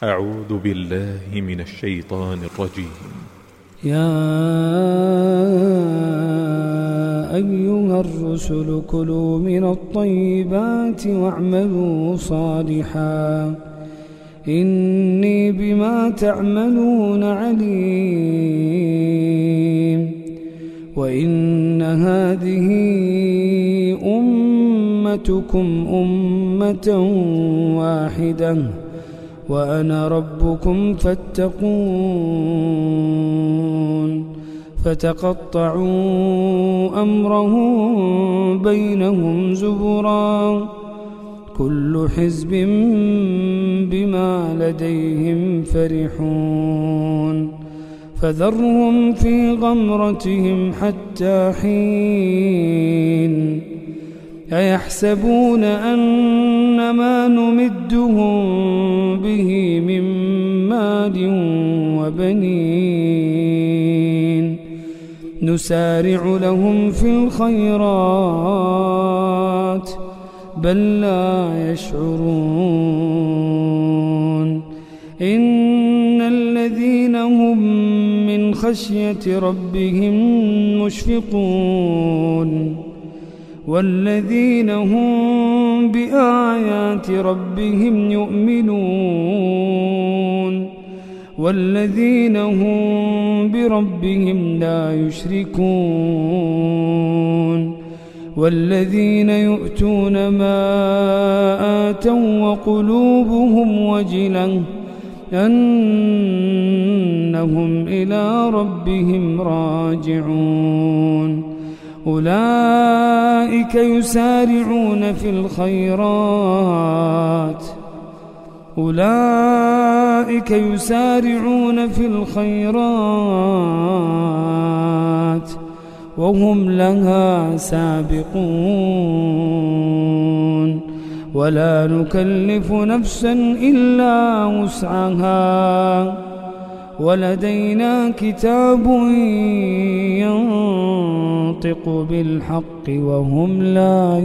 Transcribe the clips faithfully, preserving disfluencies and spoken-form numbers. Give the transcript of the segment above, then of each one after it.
أعوذ بالله من الشيطان الرجيم. يا أيها الرسل كلوا من الطيبات واعملوا صالحا إني بما تعملون عليم. وإن هذه أمتكم أمة واحدة وأنا ربكم فاتقون. فتقطعوا أمرهم بينهم زبرا كل حزب بما لديهم فرحون. فذرهم في غمرتهم حتى حين. أيحسبون أن ما نمدهم به من مال وبنين نسارع لهم في الخيرات بل لا يشعرون. إن الذين هم من خشية ربهم مشفقون والذين هم بآيات ربهم يؤمنون والذين هم بربهم لا يشركون والذين يؤتون ما آتوا وقلوبهم وجلة أنهم إلى ربهم راجعون. أولئك يسارعون في الخيرات أولئك يسارعون في الخيرات وهم لها سابقون. ولا نكلف نفسا إلا وسعها ولدينا كتاب ينطق بالحق وهم لا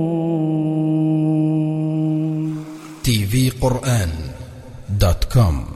يظلمون. تي في قرآن دوت كوم